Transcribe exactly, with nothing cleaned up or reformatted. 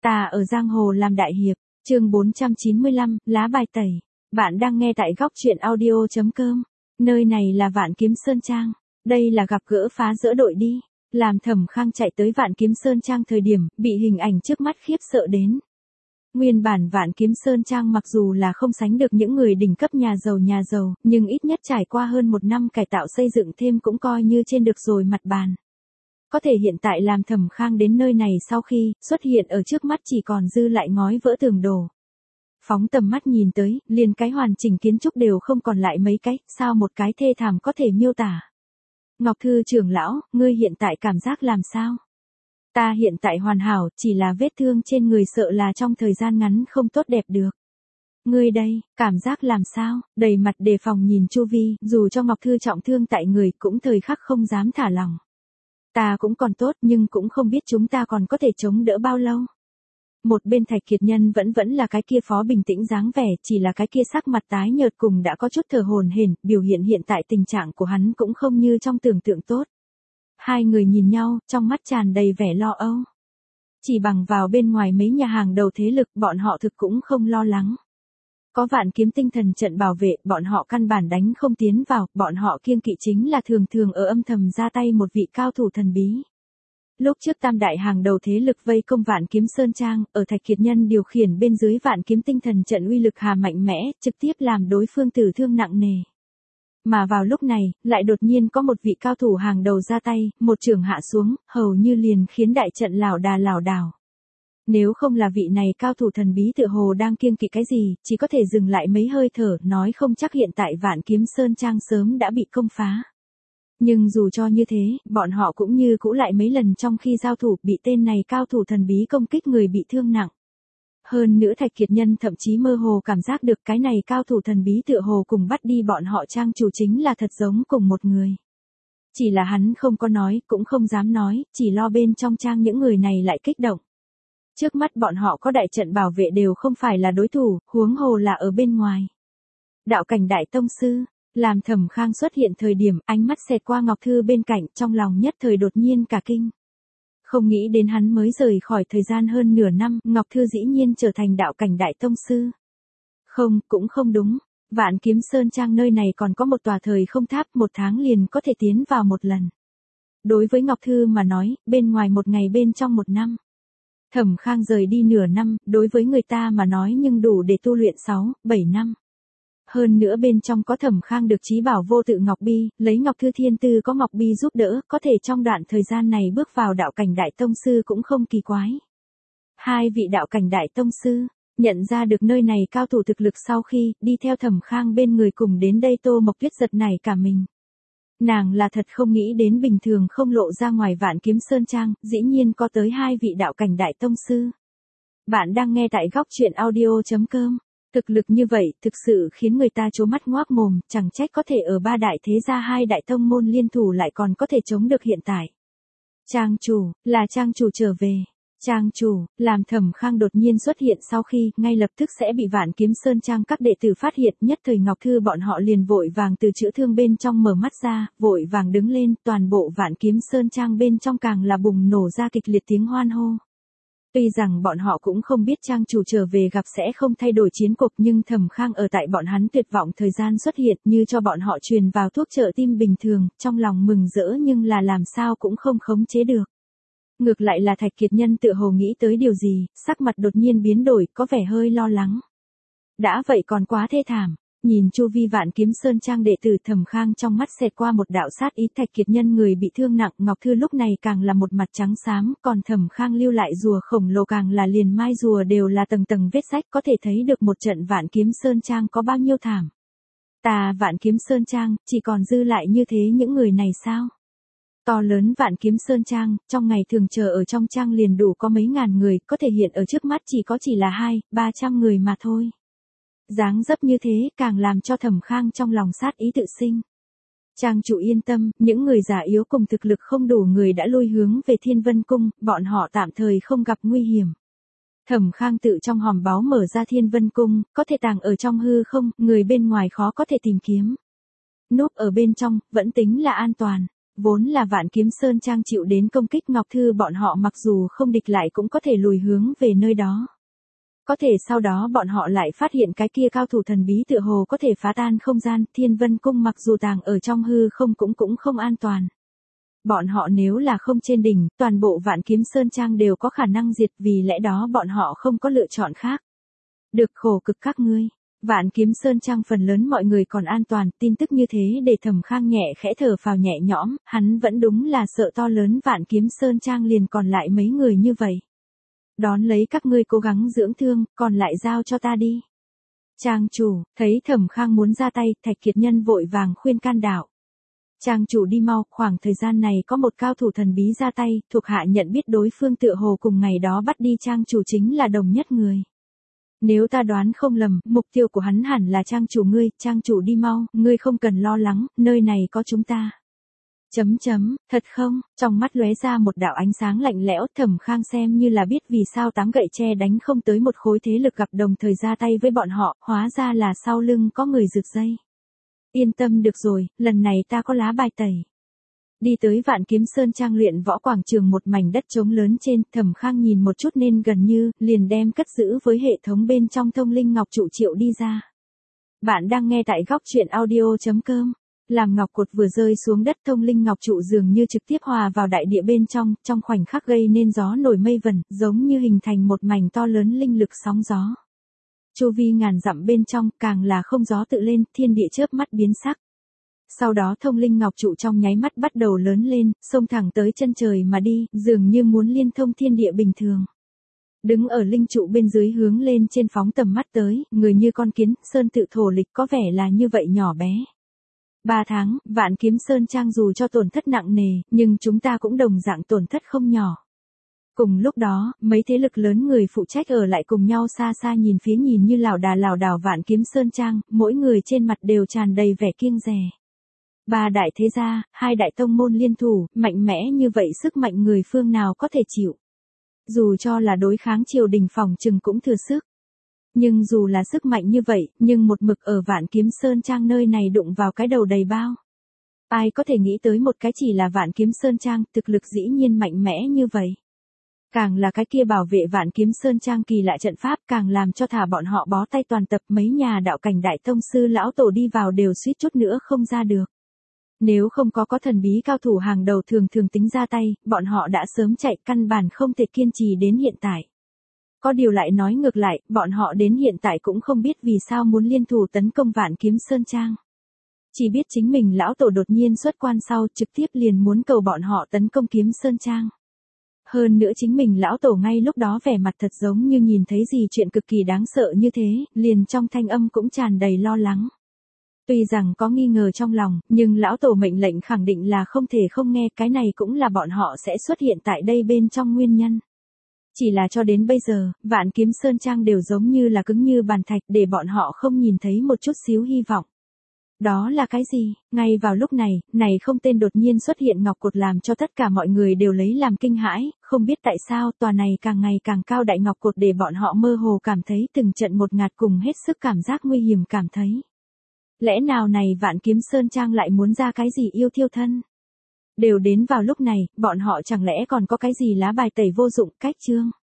Ta ở giang hồ làm đại hiệp, chương bốn trăm chín mươi lăm, lá bài tẩy. Bạn đang nghe tại góc truyện audio chấm com. Nơi này là Vạn Kiếm Sơn Trang. Đây là gặp gỡ phá giữa đội đi. Làm Thẩm Khang chạy tới Vạn Kiếm Sơn Trang thời điểm, bị hình ảnh trước mắt khiếp sợ đến. Nguyên bản Vạn Kiếm Sơn Trang mặc dù là không sánh được những người đỉnh cấp nhà giàu nhà giàu, nhưng ít nhất trải qua hơn một năm cải tạo xây dựng thêm cũng coi như trên được rồi mặt bàn. Có thể hiện tại làm Thẩm Khang đến nơi này sau khi xuất hiện ở trước mắt chỉ còn dư lại ngói vỡ tường đổ. Phóng tầm mắt nhìn tới, liền cái hoàn chỉnh kiến trúc đều không còn lại mấy cái, sao một cái thê thảm có thể miêu tả. Ngọc Thư trưởng lão, ngươi hiện tại cảm giác làm sao? Ta hiện tại hoàn hảo, chỉ là vết thương trên người sợ là trong thời gian ngắn không tốt đẹp được. Ngươi đây, cảm giác làm sao? Đầy mặt đề phòng nhìn chu vi, dù cho Ngọc Thư trọng thương tại người cũng thời khắc không dám thả lỏng. Ta cũng còn tốt nhưng cũng không biết chúng ta còn có thể chống đỡ bao lâu. Một bên Thạch Kiệt Nhân vẫn vẫn là cái kia phó bình tĩnh dáng vẻ, chỉ là cái kia sắc mặt tái nhợt cùng đã có chút thở hổn hển, biểu hiện hiện tại tình trạng của hắn cũng không như trong tưởng tượng tốt. Hai người nhìn nhau, trong mắt tràn đầy vẻ lo âu. Chỉ bằng vào bên ngoài mấy nhà hàng đầu thế lực, bọn họ thực cũng không lo lắng. Có Vạn Kiếm tinh thần trận bảo vệ, bọn họ căn bản đánh không tiến vào, bọn họ kiêng kỵ chính là thường thường ở âm thầm ra tay một vị cao thủ thần bí. Lúc trước tam đại hàng đầu thế lực vây công Vạn Kiếm Sơn Trang, ở Thạch Kiệt Nhân điều khiển bên dưới Vạn Kiếm tinh thần trận uy lực hà mạnh mẽ, trực tiếp làm đối phương tử thương nặng nề. Mà vào lúc này, lại đột nhiên có một vị cao thủ hàng đầu ra tay, một trường hạ xuống, hầu như liền khiến đại trận lảo đà lảo đảo. Nếu không là vị này cao thủ thần bí tựa hồ đang kiêng kỵ cái gì, chỉ có thể dừng lại mấy hơi thở, nói không chắc hiện tại Vạn Kiếm Sơn Trang sớm đã bị công phá. Nhưng dù cho như thế, bọn họ cũng như cũ lại mấy lần trong khi giao thủ, bị tên này cao thủ thần bí công kích người bị thương nặng. Hơn nữa Thạch Kiệt Nhân thậm chí mơ hồ cảm giác được cái này cao thủ thần bí tựa hồ cùng bắt đi bọn họ trang chủ chính là thật giống cùng một người. Chỉ là hắn không có nói, cũng không dám nói, chỉ lo bên trong trang những người này lại kích động. Trước mắt bọn họ có đại trận bảo vệ đều không phải là đối thủ, huống hồ là ở bên ngoài. Đạo Cảnh Đại Tông Sư, làm Thẩm Khang xuất hiện thời điểm, ánh mắt xẹt qua Ngọc Thư bên cạnh, trong lòng nhất thời đột nhiên cả kinh. Không nghĩ đến hắn mới rời khỏi thời gian hơn nửa năm, Ngọc Thư dĩ nhiên trở thành Đạo Cảnh Đại Tông Sư. Không, cũng không đúng. Vạn Kiếm Sơn Trang nơi này còn có một tòa thời không tháp, một tháng liền có thể tiến vào một lần. Đối với Ngọc Thư mà nói, bên ngoài một ngày bên trong một năm. Thẩm Khang rời đi nửa năm, đối với người ta mà nói nhưng đủ để tu luyện sáu, bảy năm. Hơn nữa bên trong có Thẩm Khang được chí bảo vô tự Ngọc Bi, lấy Ngọc Thư Thiên Tư có Ngọc Bi giúp đỡ, có thể trong đoạn thời gian này bước vào Đạo Cảnh Đại Tông Sư cũng không kỳ quái. Hai vị Đạo Cảnh Đại Tông Sư, nhận ra được nơi này cao thủ thực lực sau khi, đi theo Thẩm Khang bên người cùng đến đây Tô Mộc Tuyết giật nảy cả mình. Nàng là thật không nghĩ đến bình thường không lộ ra ngoài Vạn Kiếm Sơn Trang, dĩ nhiên có tới hai vị Đạo Cảnh Đại Tông Sư. Bạn đang nghe tại góc truyện audio chấm com. Thực lực như vậy, thực sự khiến người ta trố mắt ngoác mồm, chẳng trách có thể ở ba đại thế gia hai đại tông môn liên thủ lại còn có thể chống được hiện tại. Trang chủ, là trang chủ trở về. Trang chủ, làm Thẩm Khang đột nhiên xuất hiện sau khi, ngay lập tức sẽ bị Vạn Kiếm Sơn Trang các đệ tử phát hiện, nhất thời Ngọc Thư bọn họ liền vội vàng từ chữa thương bên trong mở mắt ra, vội vàng đứng lên, toàn bộ Vạn Kiếm Sơn Trang bên trong càng là bùng nổ ra kịch liệt tiếng hoan hô. Tuy rằng bọn họ cũng không biết trang chủ trở về gặp sẽ không thay đổi chiến cục, nhưng Thẩm Khang ở tại bọn hắn tuyệt vọng thời gian xuất hiện như cho bọn họ truyền vào thuốc trợ tim bình thường, trong lòng mừng rỡ nhưng là làm sao cũng không khống chế được. Ngược lại là Thạch Kiệt Nhân tựa hồ nghĩ tới điều gì, sắc mặt đột nhiên biến đổi, có vẻ hơi lo lắng. Đã vậy còn quá thê thảm. Nhìn chu vi Vạn Kiếm Sơn Trang đệ tử, Thẩm Khang trong mắt xẹt qua một đạo sát ý. Thạch Kiệt Nhân người bị thương nặng, Ngọc Thư lúc này càng là một mặt trắng xám, còn Thẩm Khang lưu lại rùa khổng lồ càng là liền mai rùa đều là tầng tầng vết rách, có thể thấy được một trận Vạn Kiếm Sơn Trang có bao nhiêu thảm. Ta Vạn Kiếm Sơn Trang, chỉ còn dư lại như thế những người này sao? To lớn Vạn Kiếm Sơn Trang, trong ngày thường chờ ở trong trang liền đủ có mấy ngàn người, có thể hiện ở trước mắt chỉ có chỉ là hai, ba trăm người mà thôi. Dáng dấp như thế càng làm cho Thẩm Khang trong lòng sát ý tự sinh. Trang chủ yên tâm, những người già yếu cùng thực lực không đủ người đã lui hướng về Thiên Vân Cung, bọn họ tạm thời không gặp nguy hiểm. Thẩm Khang tự trong hòm báu mở ra Thiên Vân Cung, có thể tàng ở trong hư không, người bên ngoài khó có thể tìm kiếm. Núp ở bên trong, vẫn tính là an toàn. vốn là Vạn Kiếm Sơn Trang chịu đến công kích Ngọc Thư bọn họ mặc dù không địch lại cũng có thể lùi hướng về nơi đó. Có thể sau đó bọn họ lại phát hiện cái kia cao thủ thần bí tựa hồ có thể phá tan không gian, Thiên Vân Cung mặc dù tàng ở trong hư không cũng cũng không an toàn. Bọn họ nếu là không trên đỉnh, toàn bộ Vạn Kiếm Sơn Trang đều có khả năng diệt, vì lẽ đó bọn họ không có lựa chọn khác. Được khổ cực các ngươi. Vạn Kiếm Sơn Trang phần lớn mọi người còn an toàn, tin tức như thế để Thẩm Khang nhẹ khẽ thở phào nhẹ nhõm, hắn vẫn đúng là sợ to lớn Vạn Kiếm Sơn Trang liền còn lại mấy người như vậy. Đón lấy các ngươi cố gắng dưỡng thương, còn lại giao cho ta đi. Trang chủ, thấy Thẩm Khang muốn ra tay, Thạch Kiệt Nhân vội vàng khuyên can đạo. Trang chủ đi mau, khoảng thời gian này có một cao thủ thần bí ra tay, thuộc hạ nhận biết đối phương tựa hồ cùng ngày đó bắt đi trang chủ chính là đồng nhất người. Nếu ta đoán không lầm, mục tiêu của hắn hẳn là trang chủ ngươi, trang chủ đi mau, ngươi không cần lo lắng, nơi này có chúng ta. Chấm chấm, thật không, trong mắt lóe ra một đạo ánh sáng lạnh lẽo, Thẩm Khang xem như là biết vì sao tám gậy tre đánh không tới một khối thế lực gặp đồng thời ra tay với bọn họ, hóa ra là sau lưng có người rực dây. Yên tâm được rồi, lần này ta có lá bài tẩy. Đi tới Vạn Kiếm Sơn Trang luyện võ quảng trường một mảnh đất trống lớn trên, Thẩm Khang nhìn một chút nên gần như, liền đem cất giữ với hệ thống bên trong thông linh ngọc trụ triệu đi ra. Bạn đang nghe tại góc truyện audio chấm com. Làm ngọc cột vừa rơi xuống đất thông linh ngọc trụ dường như trực tiếp hòa vào đại địa bên trong, trong khoảnh khắc gây nên gió nổi mây vẩn, giống như hình thành một mảnh to lớn linh lực sóng gió. Chu vi ngàn dặm bên trong, càng là không gió tự lên, thiên địa chớp mắt biến sắc. Sau đó thông linh ngọc trụ trong nháy mắt bắt đầu lớn lên, xông thẳng tới chân trời mà đi, dường như muốn liên thông thiên địa bình thường. Đứng ở linh trụ bên dưới hướng lên trên phóng tầm mắt tới, người như con kiến, sơn tự thổ lịch có vẻ là như vậy nhỏ bé. Ba tháng, Vạn Kiếm Sơn Trang dù cho tổn thất nặng nề, nhưng chúng ta cũng đồng dạng tổn thất không nhỏ. Cùng lúc đó, mấy thế lực lớn người phụ trách ở lại cùng nhau xa xa nhìn phía nhìn như lảo đà lảo đảo Vạn Kiếm Sơn Trang, mỗi người trên mặt đều tràn đầy vẻ kiêng dè. Ba đại thế gia, hai đại tông môn liên thủ, mạnh mẽ như vậy sức mạnh người phương nào có thể chịu. Dù cho là đối kháng triều đình phòng trừng cũng thừa sức. Nhưng dù là sức mạnh như vậy, nhưng một mực ở Vạn Kiếm Sơn Trang nơi này đụng vào cái đầu đầy bao. Ai có thể nghĩ tới một cái chỉ là Vạn Kiếm Sơn Trang, thực lực dĩ nhiên mạnh mẽ như vậy. Càng là cái kia bảo vệ Vạn Kiếm Sơn Trang kỳ lạ trận pháp càng làm cho thả bọn họ bó tay toàn tập, mấy nhà đạo cảnh đại tông sư lão tổ đi vào đều suýt chút nữa không ra được. Nếu không có có thần bí cao thủ hàng đầu thường thường tính ra tay, bọn họ đã sớm chạy, căn bản không thể kiên trì đến hiện tại. Có điều lại nói ngược lại, bọn họ đến hiện tại cũng không biết vì sao muốn liên thủ tấn công Vạn Kiếm Sơn Trang. Chỉ biết chính mình lão tổ đột nhiên xuất quan sau trực tiếp liền muốn cầu bọn họ tấn công Kiếm Sơn Trang. Hơn nữa chính mình lão tổ ngay lúc đó vẻ mặt thật giống như nhìn thấy gì chuyện cực kỳ đáng sợ như thế, liền trong thanh âm cũng tràn đầy lo lắng. Tuy rằng có nghi ngờ trong lòng, nhưng lão tổ mệnh lệnh khẳng định là không thể không nghe, cái này cũng là bọn họ sẽ xuất hiện tại đây bên trong nguyên nhân. Chỉ là cho đến bây giờ, Vạn Kiếm Sơn Trang đều giống như là cứng như bàn thạch để bọn họ không nhìn thấy một chút xíu hy vọng. Đó là cái gì? Ngay vào lúc này, này không tên đột nhiên xuất hiện ngọc cột làm cho tất cả mọi người đều lấy làm kinh hãi, không biết tại sao tòa này càng ngày càng cao đại ngọc cột để bọn họ mơ hồ cảm thấy từng trận một ngạt cùng hết sức cảm giác nguy hiểm cảm thấy. Lẽ nào này Vạn Kiếm Sơn Trang lại muốn ra cái gì yêu thiêu thân? Đều đến vào lúc này, bọn họ chẳng lẽ còn có cái gì lá bài tẩy vô dụng, cách chương.